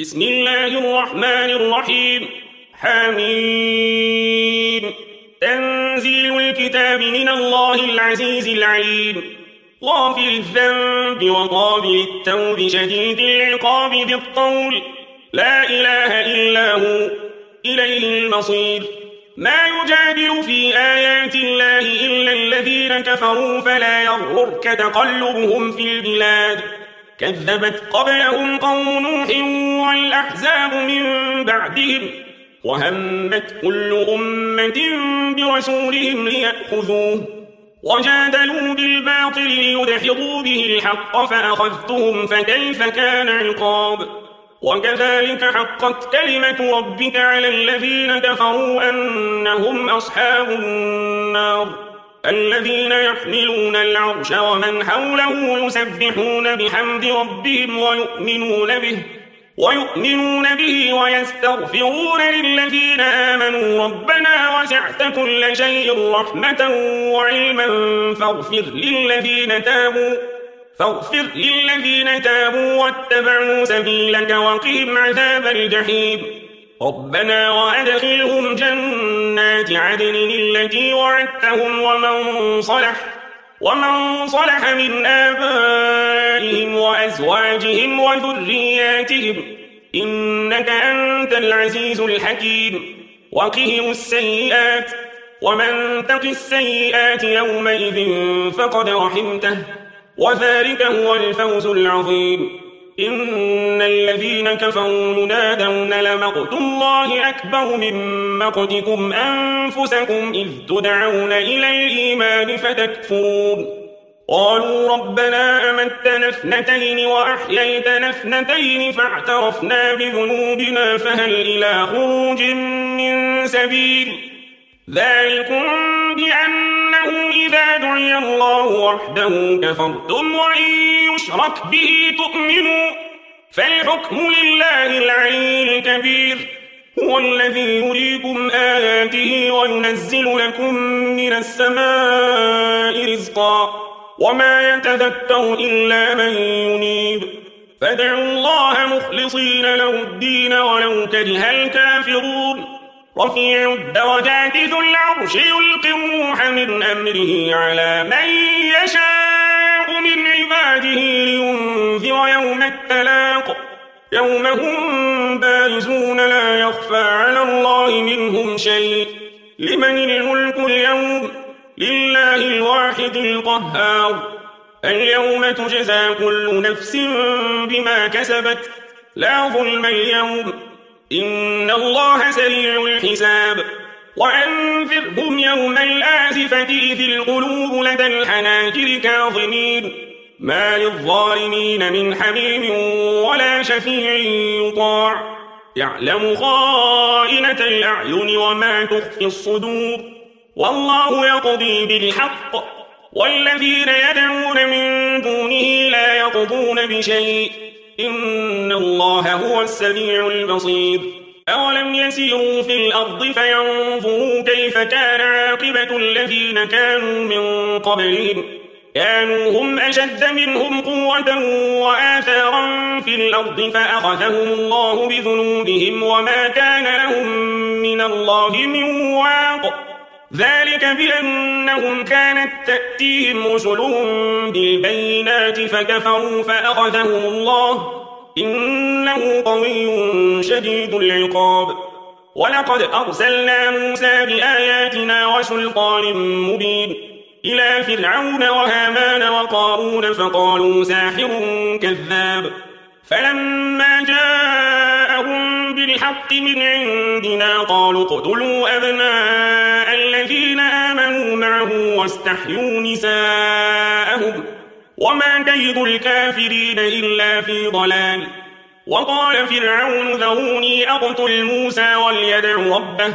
بسم الله الرحمن الرحيم. حميم. تنزيل الكتاب من الله العزيز العليم، غافر الذنب وقابل التوب شديد العقاب بالطول، لا إله إلا هو إليه المصير. ما يجادل في آيات الله إلا الذين كفروا فلا يغررك تقلبهم في البلاد. كذبت قبلهم قوم نوح والأحزاب من بعدهم، وهمت كل أمة برسولهم ليأخذوه، وجادلوا بالباطل ليدحضوا به الحق فأخذتهم فكيف كان عقاب. وكذلك حقت كلمة ربك على الذين كفروا أنهم أصحاب النار. الذين يحملون العرش ومن حوله يسبحون بحمد ربهم ويؤمنون به ويستغفرون للذين آمنوا ربنا وسعت كل شيء رحمة وعلما فاغفر للذين تابوا واتبعوا سبيلك وقهم عذاب الجحيم. ربنا وأدخلهم جنات عدن التي وعدتهم ومن صلح من آبائهم وأزواجهم وذرياتهم إنك أنت العزيز الحكيم. وقهم السيئات ومن تق السيئات يومئذ فقد رحمته وذلك هو الفوز العظيم. إن الذين كفروا ينادون لمقت الله أكبر من مقتكم أنفسكم إذ تدعون إلى الإيمان فتكفرون. قالوا ربنا أمتنا اثنتين وأحييتنا اثنتين فاعترفنا بذنوبنا فهل إلى خروج من سبيل. ذلكم بأنه إذا دعي الله وحده كفرتم وإن يشرك به تؤمنوا فالحكم لله العلي الكبير. هو الذي يريكم آياته وينزل لكم من السماء رزقا وما يتذكر إلا من ينيب. فادعوا الله مخلصين له الدين ولو كره الكافرون. رفيع الدرجات ذو العرش يلقي الروح من أمره على من يشاء من عباده لينذر يوم التلاق يوم هم بارزون لا يخفى على الله منهم شيء. لمن الملك اليوم؟ لله الواحد القهار. اليوم تجزى كل نفس بما كسبت لا ظلم اليوم إن الله سريع الحساب. وأنذرهم يوم الآزفة إذ القلوب لدى الحناجر كاظمين ما للظالمين من حميم ولا شفيع يطاع. يعلم خائنة الأعين وما تخفي الصدور والله يقضي بالحق والذين يدعون من دونه لا يقضون بشيء إن الله هو السميع البصير. أولم يسيروا في الأرض فينظروا كيف كان عاقبة الذين كانوا من قبلهم كانوا هم أشد منهم قوة وآثارا في الأرض فأخذهم الله بذنوبهم وما كان لهم من الله من واق. ذلك بأنهم كانت تأتيهم رسلهم بالبينات فكفروا فأخذهم الله إنه قوي شديد العقاب. ولقد أرسلنا موسى بآياتنا وسلطان مبين إلى فرعون وهامان وقارون فقالوا ساحر كذاب. فلما جاءهم بالحق من عندنا قالوا اقتلوا أبناء الذين آمنوا معه واستحيوا نساءهم وما كيد الكافرين إلا في ضلال. وقال فرعون ذروني أقتل موسى وليدع ربه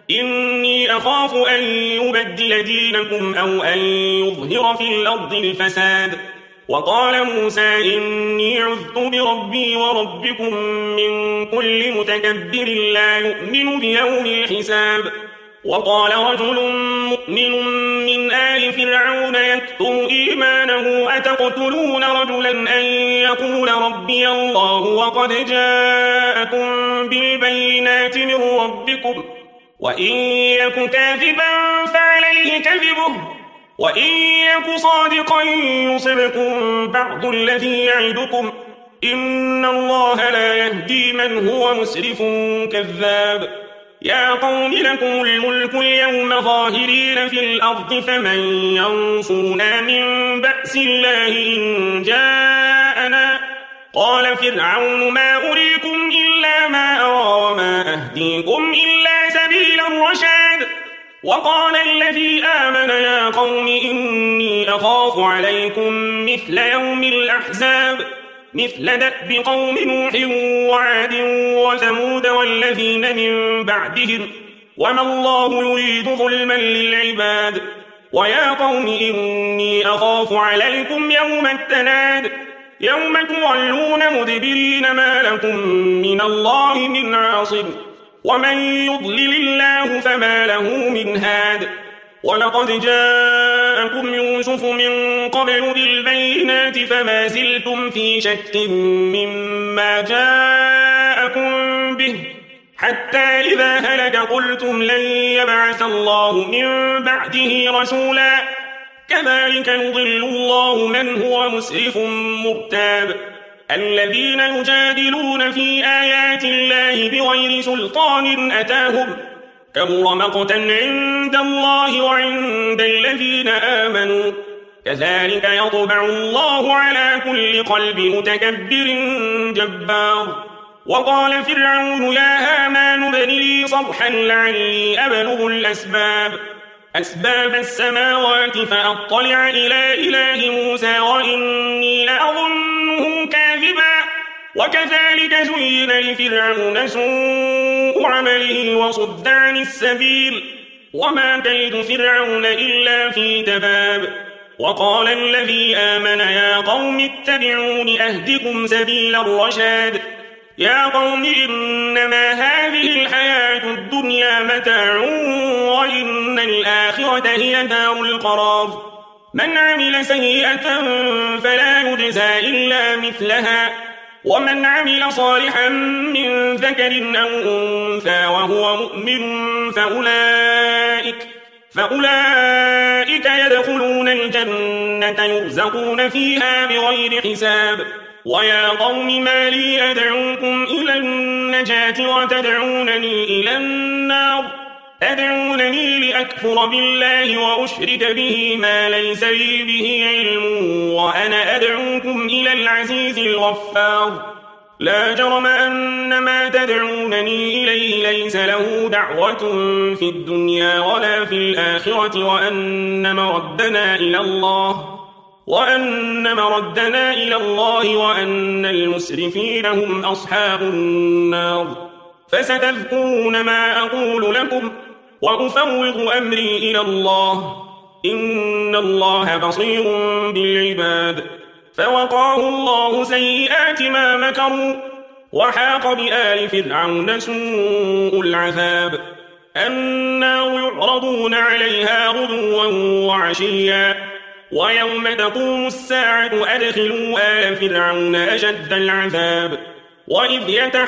إني أخاف أن يبدل دينكم أو أن يظهر في الأرض الفساد. وقال موسى إني عذت بربي وربكم من كل متكبر لا يؤمن بيوم الحساب. وقال رجل مؤمن من آل فرعون يكتم إيمانه أتقتلون رجلا أن يقول ربي الله وقد جاءكم بالبينات من ربكم وإن يك كاذبا فعليه كذبه وإن يك صادقا يصبكم بعض الذي يعدكم إن الله لا يهدي من هو مسرف كذاب يا قوم لكم الملك اليوم ظاهرين في الأرض فمن ينصرنا من بأس الله إن جاءنا قال فرعون ما أريكم إلا ما أرى وما أهديكم إلا سبيل الرشاد وقال الذي آمن يا قوم إني أخاف عليكم مثل يوم الأحزاب مثل دأب قوم نوح وعاد وثمود والذين من بعدهم وما الله يريد ظلما للعباد ويا قوم إني أخاف عليكم يوم التناد يوم تولون مدبرين ما لكم من الله من عاصم ومن يضلل الله فما له من هاد ولقد جاءكم يوسف من قبل بالبينات فما زلتم في شك مما جاءكم به حتى إذا هلك قلتم لن يبعث الله من بعده رسولا كذلك يضل الله من هو مسرف مرتاب الذين يجادلون في آيات الله بغير سلطان أتاهم كبر مقتا عند الله وعند الذين آمنوا كذلك يطبع الله على كل قلب متكبر جبار وقال فرعون يا هامان ابن لي صرحا لعلي أبلغ أسباب السماوات فأطلع إلى إله موسى وإني لأظنه كاذبا وكذلك زين لفرعون سوء عمله وصد عن السبيل وما كيد فرعون إلا في تباب وقال الذي آمن يا قوم اتبعون أهدكم سبيل الرشاد يا قوم إنما هذه الحياة الدنيا متاع وإن الآخرة هي دار القرار من عمل سيئة فلا يجزى إلا مثلها ومن عمل صالحا من ذكر أو أنثى وهو مؤمن فأولئك يدخلون الجنة يرزقون فيها بغير حساب ويا قوم ما لي أدعوكم إلى النجاة وتدعونني إلى النار أدعونني لأكفر بالله وأشرك به ما ليس لي به علم وأنا أدعوكم إلى العزيز الغفار لا جرم أن ما تدعونني إليه ليس له دعوة في الدنيا ولا في الآخرة وأن مردنا إلى الله وأن المسرفين هم أصحاب النار فستذكرون ما أقول لكم وأفوض أمري إلى الله إن الله بصير بالعباد فوقاه الله سيئات ما مكروا وحاق بآل فرعون سوء العذاب النار يعرضون عليها غدوا وعشيا ويوم تقوم الساعة أدخلوا آل فرعون أشد العذاب وإذ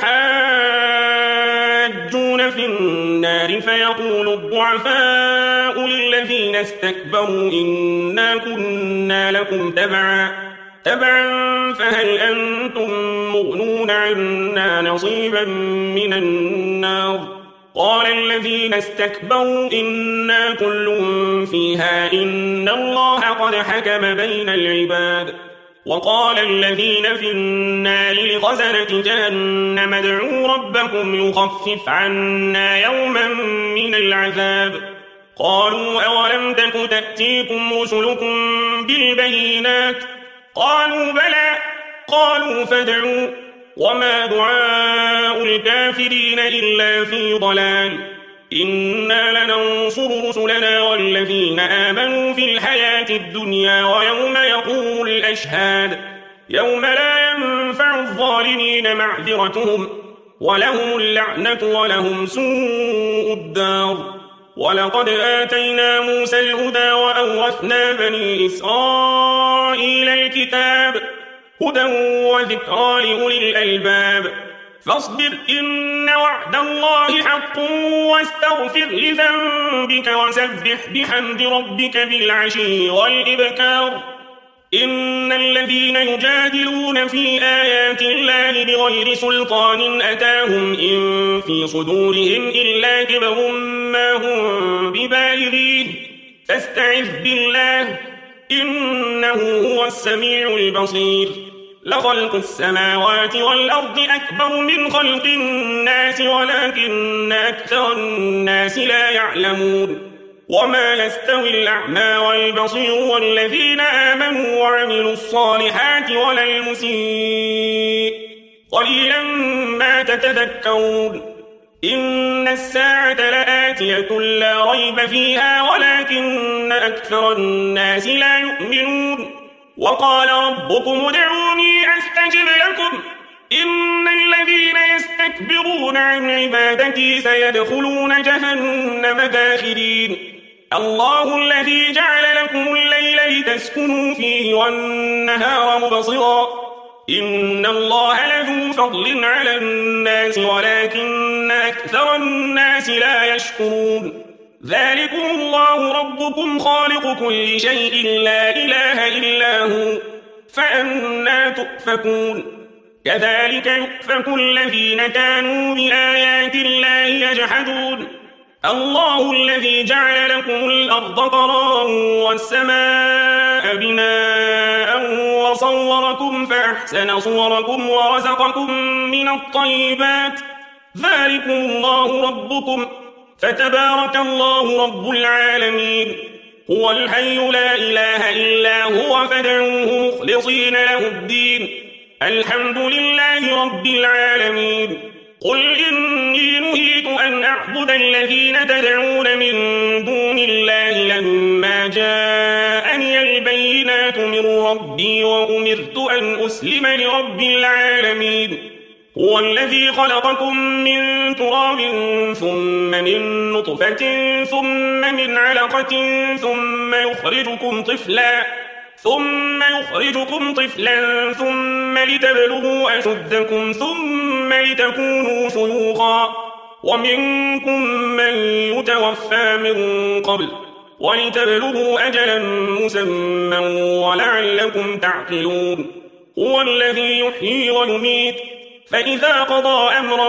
يتحاجون في النار فيقول الضعفاء للذين استكبروا إنا كنا لكم تبعا فهل أنتم مغنون عنا نصيبا من النار قال الذين استكبروا إنا كل فيها إن الله قد حكم بين العباد وقال الذين في النار لخزنة جهنم ادعوا ربكم يخفف عنا يوما من العذاب قالوا أولم تك تأتيكم رسلكم بالبينات قالوا بلى قالوا فادعوا وما دعاء الكافرين إلا في ضلال إنا لننصر رسلنا والذين آمنوا في الحياة الدنيا ويوم يقوم الأشهاد يوم لا ينفع الظالمين معذرتهم ولهم اللعنة ولهم سوء الدار ولقد آتينا موسى الهدى وأورثنا بني إسرائيل الكتاب هدى وذكرى لأولي الألباب فاصبر إن وعد الله حق واستغفر لذنبك وسبح بحمد ربك بالعشي والإبكار إن الذين يجادلون في آيات الله بغير سلطان أتاهم إن في صدورهم إلا كبر ما هم ببالغيه فاستعذ بالله إنه هو السميع البصير لخلق السماوات والأرض أكبر من خلق الناس ولكن أكثر الناس لا يعلمون وما يستوي الأعمى والبصير والذين آمنوا وعملوا الصالحات ولا المسيء قليلا ما تتذكرون إن الساعة لآتية لا ريب فيها ولكن أكثر الناس لا يؤمنون وقال ربكم ادعوني أستجب لكم إن الذين يستكبرون عن عبادتي سيدخلون جهنم داخرين الله الذي جعل لكم الليل لتسكنوا فيه والنهار مبصرا إن الله لذو فضل على الناس ولكن أكثر الناس لا يشكرون ذلكم الله ربكم خالق كل شيء لا إله إلا هو فأنى تؤفكون كذلك يؤفك الذين كانوا بآيات الله يجحدون الله الذي جعل لكم الأرض قرارا والسماء بناء وصوركم فأحسن صوركم ورزقكم من الطيبات ذلكم الله ربكم فتبارك الله رب العالمين هو الحي لا إله إلا هو فادعوه مخلصين له الدين الحمد لله رب العالمين قل إني نهيت أن أعبد الذين تدعون من دون الله لما جاءني البينات من ربي وأمرت أن أسلم لرب العالمين هو الذي خلقكم من تراب ثم من نطفة ثم من علقة ثم يخرجكم طفلا ثم لتبلغوا أشدكم ثم لتكونوا شيوخا ومنكم من يتوفى من قبل ولتبلغوا أجلا مسمى ولعلكم تعقلون هو الذي يحيي ويميت فإذا قضى أمرا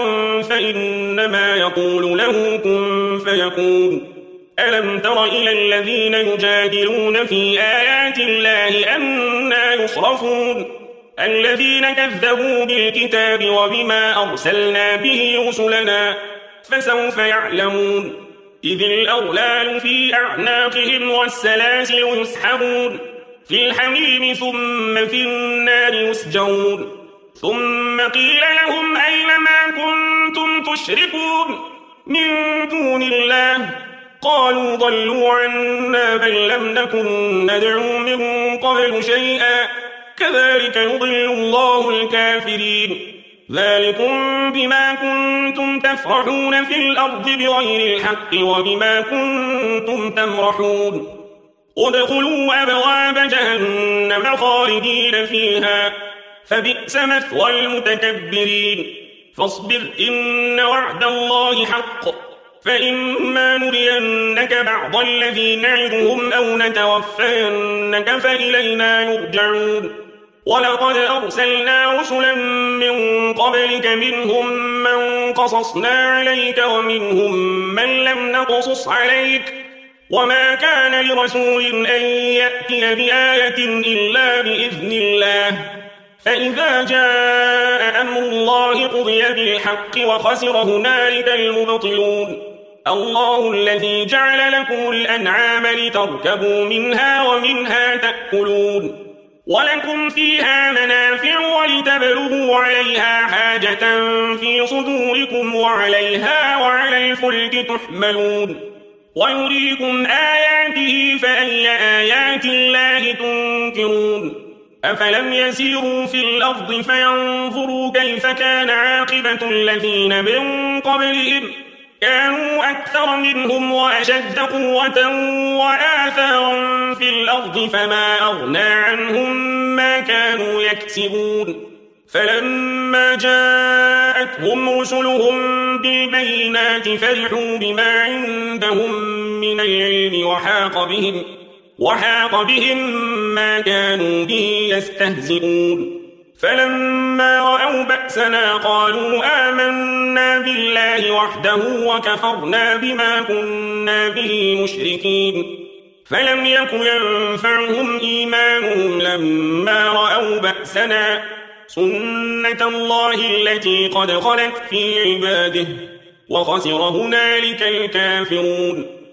فإنما يقول له كن فيكون ألم تر إلى الذين يجادلون في آيات الله أنى يصرفون الذين كذبوا بالكتاب وبما أرسلنا به رسلنا فسوف يعلمون إذ الأغلال في أعناقهم والسلاسل يسحبون في الحميم ثم في النار يسجرون ثم قيل لهم أين ما كنتم تشركون من دون الله قالوا ضلوا عنا بل لم نكن ندعو من قبل شيئا كذلك يضل الله الكافرين ذلكم بما كنتم تفرحون في الأرض بغير الحق وبما كنتم تمرحون ادخلوا أبواب جهنم خالدين فيها فبئس مثوى المتكبرين فاصبر إن وعد الله حق فإما نرينك بعض الذي نعدهم أو نتوفينك فإلينا يرجعون ولقد أرسلنا رسلا من قبلك منهم من قصصنا عليك ومنهم من لم نقصص عليك وما كان لرسول أن يأتي بآية إلا بإذن الله فإذا جاء أمر الله قضي بالحق وخسر هنالك المبطلون الله الذي جعل لكم الأنعام لتركبوا منها ومنها تأكلون ولكم فيها منافع ولتبلغوا عليها حاجة في صدوركم وعليها وعلى الفلك تحملون ويريكم آياته فأي آيات الله تنكرون أفلم يسيروا في الأرض فينظروا كيف كان عاقبة الذين من قبلهم كانوا أكثر منهم وأشد قوة وآثارا في الأرض فما أغنى عنهم ما كانوا يكسبون فلما جاءتهم رسلهم بالبينات فرحوا بما عندهم من العلم وحاق بهم ما كانوا به يستهزئون فلما رأوا بأسنا قالوا آمنا بالله وحده وكفرنا بما كنا به مشركين فلم يك ينفعهم إيمانهم لما رأوا بأسنا سنة الله التي قد خلت في عباده وخسر هنالك الكافرون